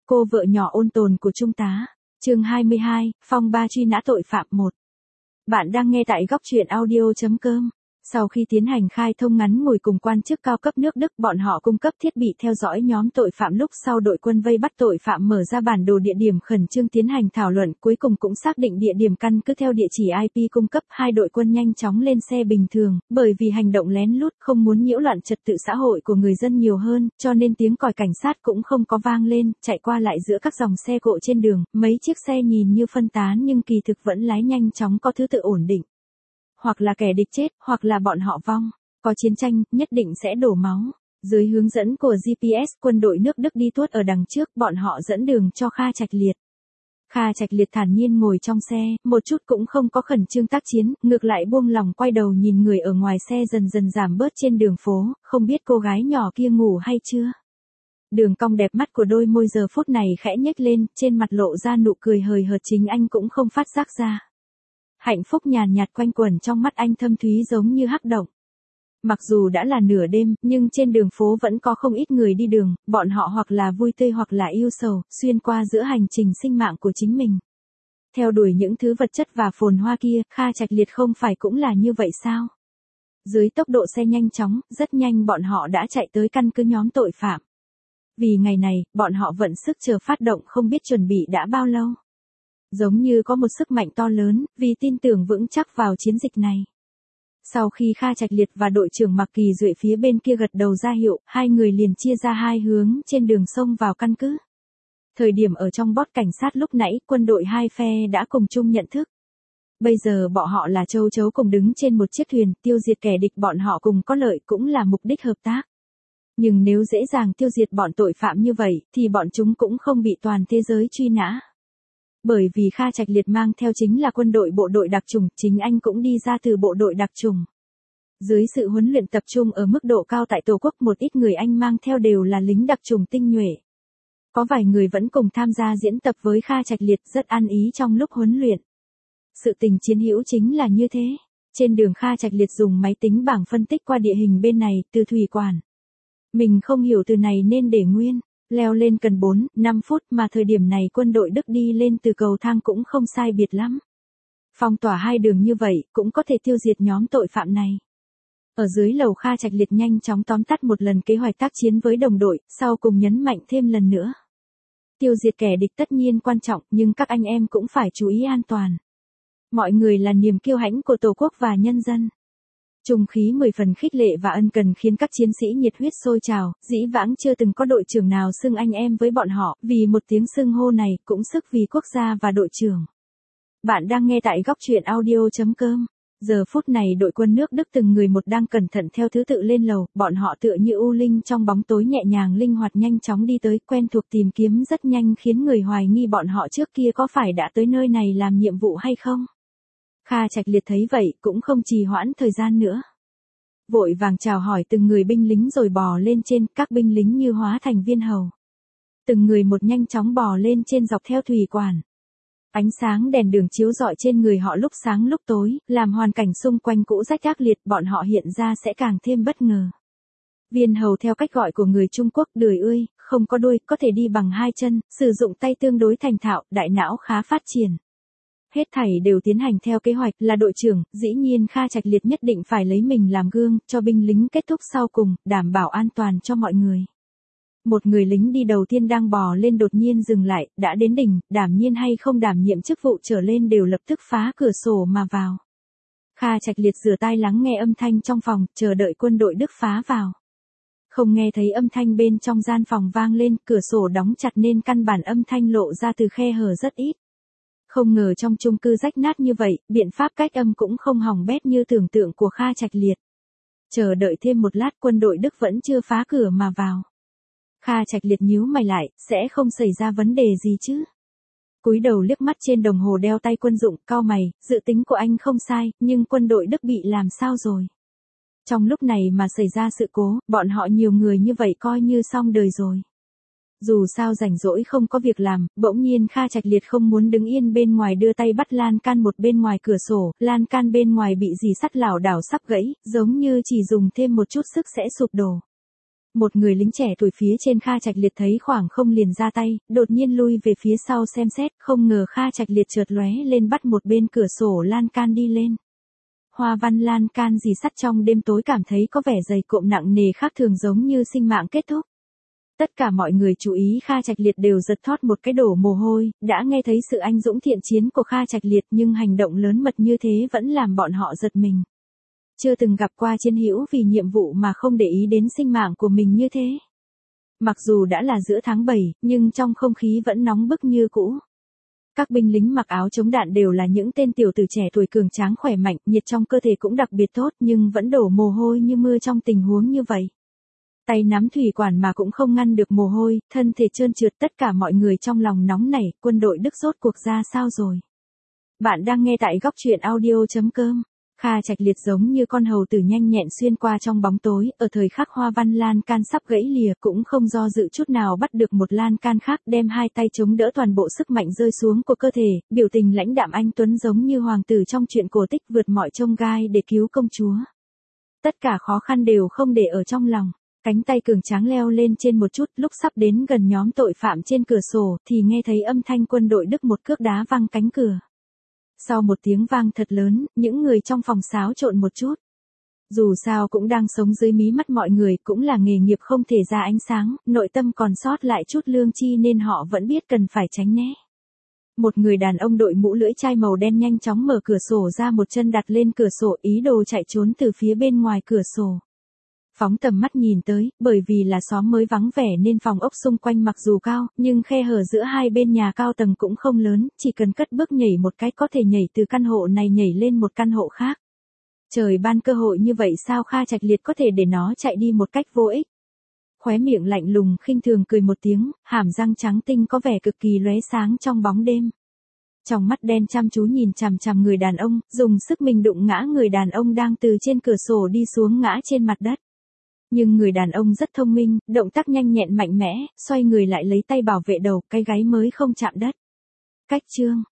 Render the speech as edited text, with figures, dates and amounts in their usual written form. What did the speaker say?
Cô vợ nhỏ ôn tồn của Trung tá. Chương 22, phong ba truy nã tội phạm 1. Bạn đang nghe tại góc truyện audio.com. Sau khi tiến hành khai thông ngắn ngủi cùng quan chức cao cấp nước Đức, bọn họ cung cấp thiết bị theo dõi nhóm tội phạm. Lúc sau đội quân vây bắt tội phạm mở ra bản đồ địa điểm khẩn trương tiến hành thảo luận, cuối cùng cũng xác định địa điểm căn cứ theo địa chỉ IP cung cấp. Hai đội quân nhanh chóng lên xe bình thường, bởi vì hành động lén lút không muốn nhiễu loạn trật tự xã hội của người dân nhiều hơn, cho nên tiếng còi cảnh sát cũng không có vang lên, chạy qua lại giữa các dòng xe cộ trên đường, mấy chiếc xe nhìn như phân tán nhưng kỳ thực vẫn lái nhanh chóng có thứ tự ổn định. Hoặc là kẻ địch chết, hoặc là bọn họ vong. Có chiến tranh, nhất định sẽ đổ máu. Dưới hướng dẫn của GPS, quân đội nước Đức đi tuốt ở đằng trước, bọn họ dẫn đường cho Kha Trạch Liệt. Kha Trạch Liệt thản nhiên ngồi trong xe, một chút cũng không có khẩn trương tác chiến, ngược lại buông lòng quay đầu nhìn người ở ngoài xe dần dần giảm bớt trên đường phố, không biết cô gái nhỏ kia ngủ hay chưa. Đường cong đẹp mắt của đôi môi giờ phút này khẽ nhếch lên, trên mặt lộ ra nụ cười hời hợt, chính anh cũng không phát giác ra. Hạnh phúc nhàn nhạt quanh quẩn trong mắt anh, thâm thúy giống như hắc động. Mặc dù đã là nửa đêm, nhưng trên đường phố vẫn có không ít người đi đường, bọn họ hoặc là vui tươi hoặc là yêu sầu, xuyên qua giữa hành trình sinh mạng của chính mình. Theo đuổi những thứ vật chất và phồn hoa kia, Kha Trạch Liệt không phải cũng là như vậy sao? Dưới tốc độ xe nhanh chóng, rất nhanh bọn họ đã chạy tới căn cứ nhóm tội phạm. Vì ngày này, bọn họ vận sức chờ phát động, không biết chuẩn bị đã bao lâu. Giống như có một sức mạnh to lớn, vì tin tưởng vững chắc vào chiến dịch này. Sau khi Kha Trạch Liệt và đội trưởng Mạc Kỳ Duệ phía bên kia gật đầu ra hiệu, hai người liền chia ra hai hướng trên đường sông vào căn cứ. Thời điểm ở trong bót cảnh sát lúc nãy, quân đội hai phe đã cùng chung nhận thức. Bây giờ bọn họ là châu chấu cùng đứng trên một chiếc thuyền, tiêu diệt kẻ địch bọn họ cùng có lợi cũng là mục đích hợp tác. Nhưng nếu dễ dàng tiêu diệt bọn tội phạm như vậy, thì bọn chúng cũng không bị toàn thế giới truy nã. Bởi vì Kha Trạch Liệt mang theo chính là quân đội bộ đội đặc chủng, chính anh cũng đi ra từ bộ đội đặc chủng. Dưới sự huấn luyện tập trung ở mức độ cao tại Tổ quốc, một ít người anh mang theo đều là lính đặc chủng tinh nhuệ. Có vài người vẫn cùng tham gia diễn tập với Kha Trạch Liệt, rất ăn ý trong lúc huấn luyện. Sự tình chiến hữu chính là như thế. Trên đường Kha Trạch Liệt dùng máy tính bảng phân tích qua địa hình bên này, từ thủy quản. Mình không hiểu từ này nên để nguyên. Leo lên cần 4-5 phút, mà thời điểm này quân đội Đức đi lên từ cầu thang cũng không sai biệt lắm. Phong tỏa hai đường như vậy, cũng có thể tiêu diệt nhóm tội phạm này. Ở dưới lầu, Kha Trạch Liệt nhanh chóng tóm tắt một lần kế hoạch tác chiến với đồng đội, sau cùng nhấn mạnh thêm lần nữa. Tiêu diệt kẻ địch tất nhiên quan trọng, nhưng các anh em cũng phải chú ý an toàn. Mọi người là niềm kiêu hãnh của Tổ quốc và nhân dân. Trung khí 10 phần khích lệ và ân cần khiến các chiến sĩ nhiệt huyết sôi trào, dĩ vãng chưa từng có đội trưởng nào xưng anh em với bọn họ, vì một tiếng xưng hô này cũng sức vì quốc gia và đội trưởng. Bạn đang nghe tại góc truyện audio.com. Giờ phút này đội quân nước Đức từng người một đang cẩn thận theo thứ tự lên lầu, bọn họ tựa như u linh trong bóng tối, nhẹ nhàng linh hoạt nhanh chóng đi tới, quen thuộc tìm kiếm rất nhanh, khiến người hoài nghi bọn họ trước kia có phải đã tới nơi này làm nhiệm vụ hay không. Kha Trạch Liệt thấy vậy, cũng không trì hoãn thời gian nữa. Vội vàng chào hỏi từng người binh lính rồi bò lên trên, các binh lính như hóa thành viên hầu. Từng người một nhanh chóng bò lên trên dọc theo thủy quản. Ánh sáng đèn đường chiếu rọi trên người họ lúc sáng lúc tối, làm hoàn cảnh xung quanh cũ rách ác liệt, bọn họ hiện ra sẽ càng thêm bất ngờ. Viên hầu theo cách gọi của người Trung Quốc, đười ươi, không có đuôi, có thể đi bằng hai chân, sử dụng tay tương đối thành thạo, đại não khá phát triển. Hết thảy đều tiến hành theo kế hoạch, là đội trưởng, dĩ nhiên Kha Trạch Liệt nhất định phải lấy mình làm gương, cho binh lính kết thúc sau cùng, đảm bảo an toàn cho mọi người. Một người lính đi đầu tiên đang bò lên đột nhiên dừng lại, đã đến đỉnh, đảm nhiên hay không đảm nhiệm chức vụ trở lên đều lập tức phá cửa sổ mà vào. Kha Trạch Liệt rửa tai lắng nghe âm thanh trong phòng, chờ đợi quân đội Đức phá vào. Không nghe thấy âm thanh bên trong gian phòng vang lên, cửa sổ đóng chặt nên căn bản âm thanh lộ ra từ khe hở rất ít. Không ngờ trong chung cư rách nát như vậy, biện pháp cách âm cũng không hỏng bét như tưởng tượng của Kha Trạch Liệt. Chờ đợi thêm một lát, quân đội Đức vẫn chưa phá cửa mà vào. Kha Trạch Liệt nhíu mày lại, sẽ không xảy ra vấn đề gì chứ? Cúi đầu liếc mắt trên đồng hồ đeo tay quân dụng, cau mày, dự tính của anh không sai, nhưng quân đội Đức bị làm sao rồi? Trong lúc này mà xảy ra sự cố, bọn họ nhiều người như vậy coi như xong đời rồi. Dù sao rảnh rỗi không có việc làm, bỗng nhiên Kha Trạch Liệt không muốn đứng yên bên ngoài, đưa tay bắt lan can một bên ngoài cửa sổ, lan can bên ngoài bị dì sắt lảo đảo sắp gãy, giống như chỉ dùng thêm một chút sức sẽ sụp đổ. Một người lính trẻ tuổi phía trên Kha Trạch Liệt thấy khoảng không liền ra tay, đột nhiên lui về phía sau xem xét, không ngờ Kha Trạch Liệt chợt lóe lên bắt một bên cửa sổ lan can đi lên. Hoa văn lan can rì sắt trong đêm tối cảm thấy có vẻ dày cộm nặng nề khác thường giống như sinh mạng kết thúc. Tất cả mọi người chú ý Kha Trạch Liệt đều giật thót một cái đổ mồ hôi, đã nghe thấy sự anh dũng thiện chiến của Kha Trạch Liệt nhưng hành động lớn mật như thế vẫn làm bọn họ giật mình. Chưa từng gặp qua chiến hữu vì nhiệm vụ mà không để ý đến sinh mạng của mình như thế. Mặc dù đã là giữa tháng 7, nhưng trong không khí vẫn nóng bức như cũ. Các binh lính mặc áo chống đạn đều là những tên tiểu tử trẻ tuổi cường tráng khỏe mạnh, nhiệt trong cơ thể cũng đặc biệt tốt nhưng vẫn đổ mồ hôi như mưa trong tình huống như vậy. Tay nắm thủy quản mà cũng không ngăn được mồ hôi, thân thể trơn trượt, tất cả mọi người trong lòng nóng nảy, quân đội Đức rốt cuộc ra sao rồi? Bạn đang nghe tại góc truyện audio.com. Kha Trạch Liệt giống như con hầu tử nhanh nhẹn xuyên qua trong bóng tối, ở thời khắc hoa văn lan can sắp gãy lìa cũng không do dự chút nào bắt được một lan can khác, đem hai tay chống đỡ toàn bộ sức mạnh rơi xuống của cơ thể, biểu tình lãnh đạm anh tuấn giống như hoàng tử trong truyện cổ tích vượt mọi chông gai để cứu công chúa. Tất cả khó khăn đều không để ở trong lòng. Cánh tay cường tráng leo lên trên một chút, lúc sắp đến gần nhóm tội phạm trên cửa sổ thì nghe thấy âm thanh quân đội Đức một cước đá văng cánh cửa. Sau một tiếng vang thật lớn, những người trong phòng xáo trộn một chút. Dù sao cũng đang sống dưới mí mắt mọi người, cũng là nghề nghiệp không thể ra ánh sáng, nội tâm còn sót lại chút lương chi nên họ vẫn biết cần phải tránh né. Một người đàn ông đội mũ lưỡi chai màu đen nhanh chóng mở cửa sổ ra, một chân đặt lên cửa sổ, ý đồ chạy trốn từ phía bên ngoài cửa sổ. Phóng tầm mắt nhìn tới, bởi vì là xóm mới vắng vẻ nên phòng ốc xung quanh mặc dù cao, nhưng khe hở giữa hai bên nhà cao tầng cũng không lớn, chỉ cần cất bước nhảy một cái có thể nhảy từ căn hộ này nhảy lên một căn hộ khác. Trời ban cơ hội như vậy sao Kha Trạch Liệt có thể để nó chạy đi một cách vô ích? Khóe miệng lạnh lùng khinh thường cười một tiếng, hàm răng trắng tinh có vẻ cực kỳ lóe sáng trong bóng đêm. Trong mắt đen chăm chú nhìn chằm chằm người đàn ông, dùng sức mình đụng ngã người đàn ông đang từ trên cửa sổ đi xuống ngã trên mặt đất. Nhưng người đàn ông rất thông minh, động tác nhanh nhẹn mạnh mẽ, xoay người lại lấy tay bảo vệ đầu, cái gáy mới không chạm đất. Cách chương